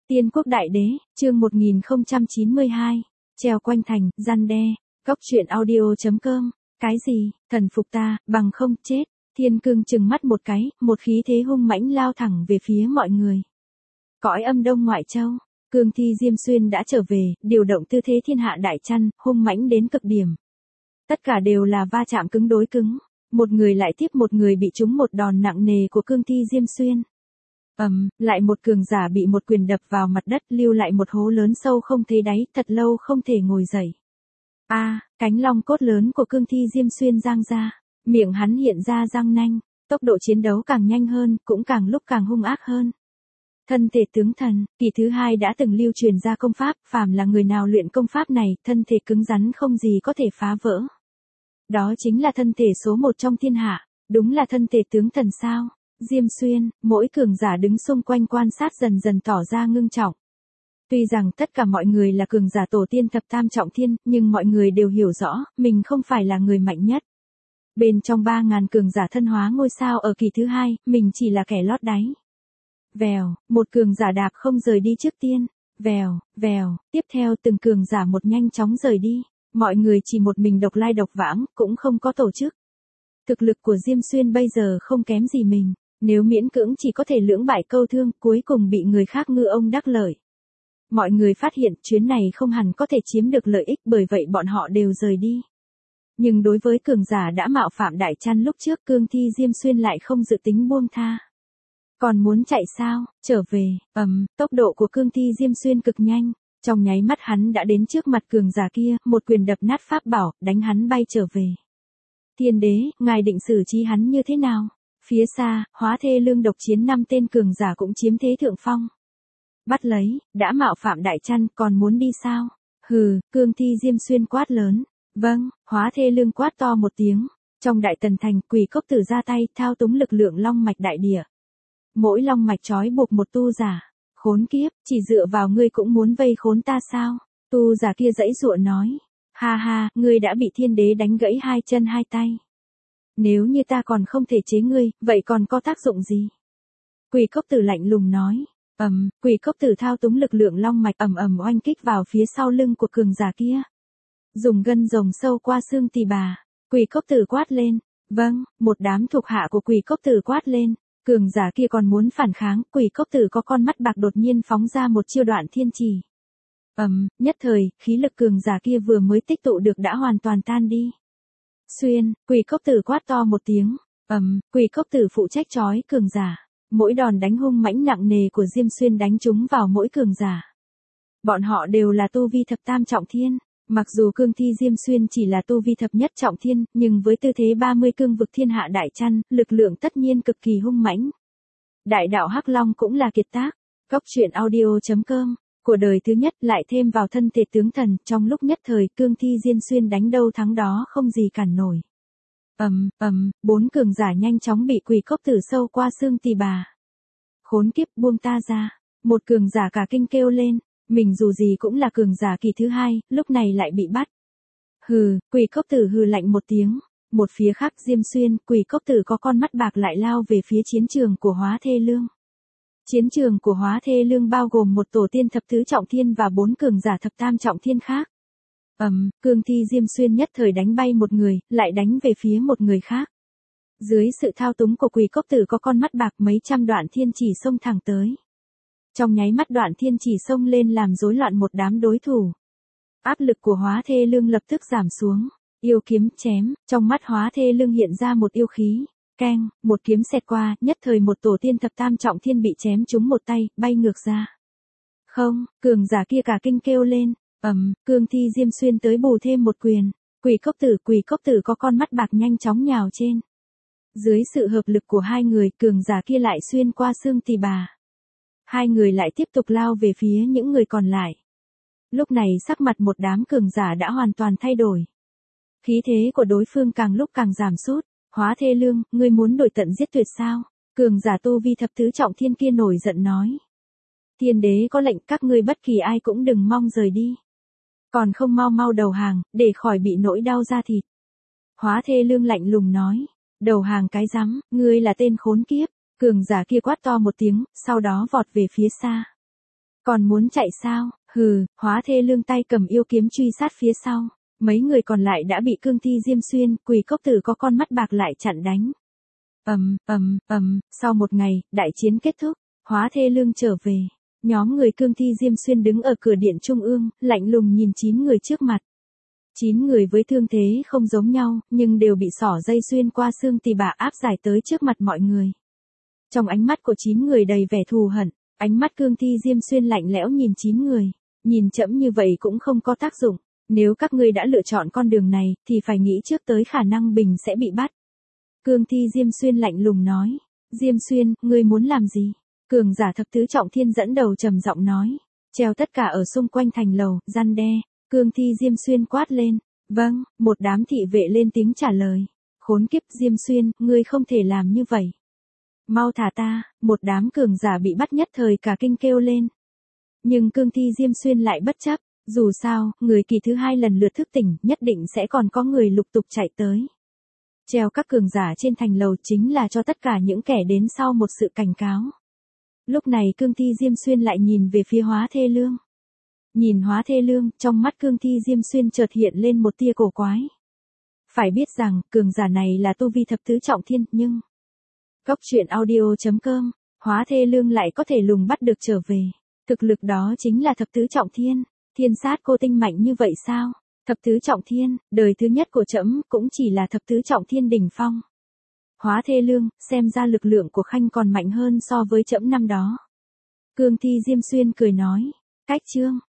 Tiên quốc đại đế, chương 1092, treo quanh thành, răn đe, góc truyện audio.com, cái gì, thần phục ta, bằng không, chết, thiên cương trừng mắt một cái, một khí thế hung mãnh lao thẳng về phía mọi người. Cõi âm đông ngoại châu, cương thi Diêm Xuyên đã trở về, điều động tư thế thiên hạ đại chăn, hung mãnh đến cực điểm. Tất cả đều là va chạm cứng đối cứng, một người lại tiếp một người bị trúng một đòn nặng nề của cương thi Diêm Xuyên. Lại một cường giả bị một quyền đập vào mặt đất, lưu lại một hố lớn sâu không thấy đáy, thật lâu không thể ngồi dậy. Cánh long cốt lớn của cương thi Diêm Xuyên giang ra, miệng hắn hiện ra răng nanh, tốc độ chiến đấu càng nhanh hơn, cũng càng lúc càng hung ác hơn. Thân thể tướng thần, kỳ thứ hai đã từng lưu truyền ra công pháp, phàm là người nào luyện công pháp này, thân thể cứng rắn không gì có thể phá vỡ. Đó chính là thân thể số một trong thiên hạ, đúng là thân thể tướng thần sao? Diêm Xuyên, mỗi cường giả đứng xung quanh quan sát dần dần tỏ ra ngưng trọng. Tuy rằng tất cả mọi người là cường giả tổ tiên thập tam trọng thiên, nhưng mọi người đều hiểu rõ, mình không phải là người mạnh nhất. Bên trong 3.000 cường giả thân hóa ngôi sao ở kỳ thứ hai, mình chỉ là kẻ lót đáy. Vèo, một cường giả đạp không rời đi trước tiên. Vèo, vèo, tiếp theo từng cường giả một nhanh chóng rời đi. Mọi người chỉ một mình độc lai độc vãng, cũng không có tổ chức. Thực lực của Diêm Xuyên bây giờ không kém gì mình. Nếu miễn cưỡng chỉ có thể lưỡng bại câu thương, cuối cùng bị người khác ngư ông đắc lợi. Mọi người phát hiện chuyến này không hẳn có thể chiếm được lợi ích, bởi vậy bọn họ đều rời đi. Nhưng đối với cường giả đã mạo phạm đại chăn lúc trước, cương thi Diêm Xuyên lại không dự tính buông tha. Còn muốn chạy sao, trở về, tốc độ của cương thi Diêm Xuyên cực nhanh. Trong nháy mắt hắn đã đến trước mặt cường giả kia, một quyền đập nát pháp bảo, đánh hắn bay trở về. Thiên đế, ngài định xử trí hắn như thế nào? Phía xa, Hóa Thê Lương độc chiến 5 tên cường giả cũng chiếm thế thượng phong. Bắt lấy, đã mạo phạm đại chăn, còn muốn đi sao? Hừ, cương thi Diêm Xuyên quát lớn. Vâng, Hóa Thê Lương quát to một tiếng. Trong đại tần thành, Quỷ Cốc Tử ra tay, thao túng lực lượng long mạch đại địa. Mỗi long mạch trói buộc một tu giả. Khốn kiếp, chỉ dựa vào ngươi cũng muốn vây khốn ta sao? Tu giả kia giãy giụa nói. Ha ha, ngươi đã bị thiên đế đánh gãy 2 chân 2 tay. Nếu như ta còn không thể chế ngươi, vậy còn có tác dụng gì? Quỷ Cốc Tử lạnh lùng nói. Quỷ Cốc Tử thao túng lực lượng long mạch oanh kích vào phía sau lưng của cường giả kia. Dùng gân rồng sâu qua xương tỳ bà. Quỷ Cốc Tử quát lên. Vâng, một đám thuộc hạ của Quỷ Cốc Tử quát lên. Cường giả kia còn muốn phản kháng, Quỷ Cốc Tử có con mắt bạc đột nhiên phóng ra một chiêu đoạn thiên trì. Nhất thời, khí lực cường giả kia vừa mới tích tụ được đã hoàn toàn tan đi. Xuyên, Quỷ Cốc Tử quát to một tiếng. Quỷ Cốc Tử phụ trách trói cường giả. Mỗi đòn đánh hung mãnh nặng nề của Diêm Xuyên đánh trúng vào mỗi cường giả. Bọn họ đều là tu vi thập tam trọng thiên. Mặc dù cương thi Diêm Xuyên chỉ là tu vi thập nhất trọng thiên, nhưng với tư thế 30 cương vực thiên hạ đại chăn, lực lượng tất nhiên cực kỳ hung mãnh. Đại đạo Hắc Long cũng là kiệt tác. Góc truyện audio.com, của đời thứ nhất lại thêm vào thân thể tướng thần, trong lúc nhất thời cương thi Diêm Xuyên đánh đâu thắng đó không gì cản nổi. 4 cường giả nhanh chóng bị Quỷ Cốc Tử sâu qua xương tỳ bà. Khốn kiếp, buông ta ra. Một cường giả cả kinh kêu lên. Mình dù gì cũng là cường giả kỳ thứ hai, lúc này lại bị bắt. Hừ, Quỷ Cốc Tử hừ lạnh một tiếng. Một phía khác Diêm Xuyên, Quỷ Cốc Tử có con mắt bạc lại lao về phía chiến trường của Hóa Thê Lương. Chiến trường của Hóa Thê Lương bao gồm một tổ tiên thập tứ trọng thiên và 4 cường giả thập tam trọng thiên khác. Cương thi Diêm Xuyên nhất thời đánh bay một người, lại đánh về phía một người khác. Dưới sự thao túng của Quỷ Cốc Tử có con mắt bạc, mấy trăm đoạn thiên chỉ xông thẳng tới. Trong nháy mắt đoạn thiên chỉ xông lên làm rối loạn một đám đối thủ. Áp lực của Hóa Thê Lương lập tức giảm xuống. Yêu kiếm chém, trong mắt Hóa Thê Lương hiện ra một yêu khí. Keng, một kiếm xẹt qua, nhất thời một tổ tiên thập tam trọng thiên bị chém trúng một tay, bay ngược ra. Không, cường giả kia cả kinh kêu lên. Cương thi Diêm Xuyên tới bù thêm một quyền. Quỷ Cốc Tử có con mắt bạc nhanh chóng nhào trên. Dưới sự hợp lực của hai người, cường giả kia lại xuyên qua xương tỳ bà. Hai người lại tiếp tục lao về phía những người còn lại. Lúc này sắc mặt một đám cường giả đã hoàn toàn thay đổi. Khí thế của đối phương càng lúc càng giảm sút. Hóa Thê Lương, ngươi muốn đổi tận giết tuyệt sao? Cường giả tu vi thập tứ trọng thiên kia nổi giận nói. Thiên đế có lệnh các ngươi bất kỳ ai cũng đừng mong rời đi. Còn không mau mau đầu hàng, để khỏi bị nỗi đau da thịt. Hóa Thê Lương lạnh lùng nói. Đầu hàng cái rắm, ngươi là tên khốn kiếp. Cường giả kia quát to một tiếng, sau đó vọt về phía xa. Còn muốn chạy sao? Hừ, Hóa Thê Lương tay cầm yêu kiếm truy sát phía sau. Mấy người còn lại đã bị cương thi diêm xuyên, Quỷ Cốc Tử có con mắt bạc lại chặn đánh. Sau một ngày, đại chiến kết thúc, Hóa Thê Lương trở về. Nhóm người cương thi diêm xuyên đứng ở cửa điện trung ương, lạnh lùng nhìn 9 người trước mặt. 9 người với thương thế không giống nhau, nhưng đều bị xỏ dây xuyên qua xương tỳ bả áp giải tới trước mặt mọi người. Trong ánh mắt của 9 người đầy vẻ thù hận, ánh mắt cương thi diêm xuyên lạnh lẽo nhìn 9 người. Nhìn trẫm như vậy cũng không có tác dụng. Nếu các ngươi đã lựa chọn con đường này, thì phải nghĩ trước tới khả năng Bình sẽ bị bắt. Cương thi Diêm Xuyên lạnh lùng nói. Diêm Xuyên, ngươi muốn làm gì? Cường giả thập tứ trọng thiên dẫn đầu trầm giọng nói. Treo tất cả ở xung quanh thành lầu, răn đe. Cương thi Diêm Xuyên quát lên. Vâng, một đám thị vệ lên tiếng trả lời. Khốn kiếp Diêm Xuyên, ngươi không thể làm như vậy. Mau thả ta, một đám cường giả bị bắt nhất thời cả kinh kêu lên. Nhưng cương thi Diêm Xuyên lại bất chấp. Dù sao, người kỳ thứ hai lần lượt thức tỉnh, nhất định sẽ còn có người lục tục chạy tới. Treo các cường giả trên thành lầu chính là cho tất cả những kẻ đến sau một sự cảnh cáo. Lúc này cương thi Diêm Xuyên lại nhìn về phía Hóa Thê Lương. Nhìn Hóa Thê Lương, trong mắt cương thi Diêm Xuyên chợt hiện lên một tia cổ quái. Phải biết rằng, cường giả này là tu vi thập tứ trọng thiên, nhưng... Cốc truyện audio.com, Hóa Thê Lương lại có thể lùng bắt được trở về. Thực lực đó chính là thập tứ trọng thiên. Thiên sát cô tinh mạnh như vậy sao? Thập tứ trọng thiên, đời thứ nhất của trẫm cũng chỉ là thập tứ trọng thiên đỉnh phong. Hóa Thê Lương, xem ra lực lượng của Khanh còn mạnh hơn so với trẫm năm đó. Cương thi Diêm Xuyên cười nói. Cách chương.